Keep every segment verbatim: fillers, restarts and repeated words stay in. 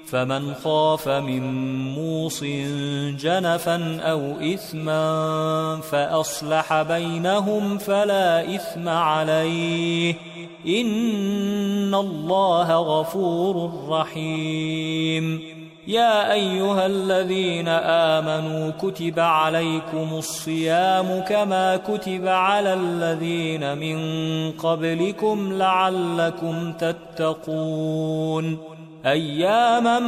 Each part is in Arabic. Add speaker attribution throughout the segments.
Speaker 1: فمن خاف من موص جنفا أو إثما فأصلح بينهم فلا إثم عليه إن الله غفور رحيم. يا أيها الذين آمنوا كتب عليكم الصيام كما كتب على الذين من قبلكم لعلكم تتقون أياما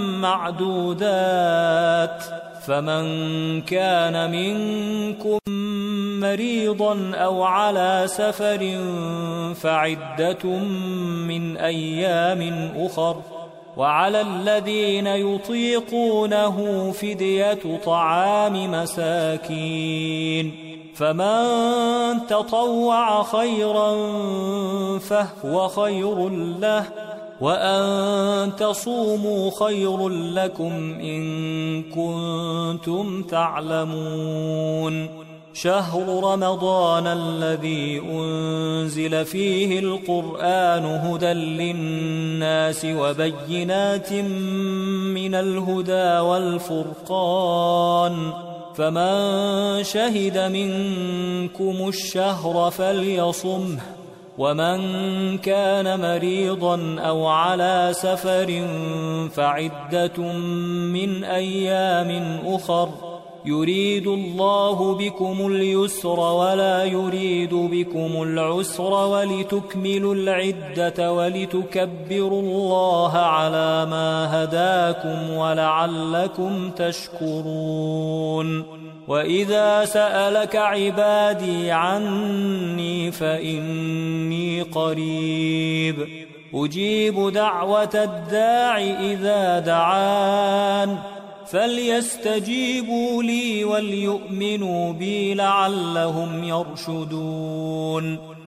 Speaker 1: معدودات فمن كان منكم مريضا أو على سفر فعدة من أيام أخر وعلى الذين يطيقونه فدية طعام مساكين فمن تطوع خيرا فهو خير له وأن تصوموا خير لكم إن كنتم تعلمون. شهر رمضان الذي أنزل فيه القرآن هدى للناس وبينات من الهدى والفرقان فمن شهد منكم الشهر فليصمه ومن كان مريضا أو على سفر فعدة من أيام أخر يريد الله بكم اليسر ولا يريد بكم العسر ولتكملوا العدة ولتكبروا الله على ما هداكم ولعلكم تشكرون. وإذا سألك عبادي عني فإني قريب أجيب دعوة الداع إذا دعان فليستجيبوا لي وليؤمنوا بي لعلهم يرشدون.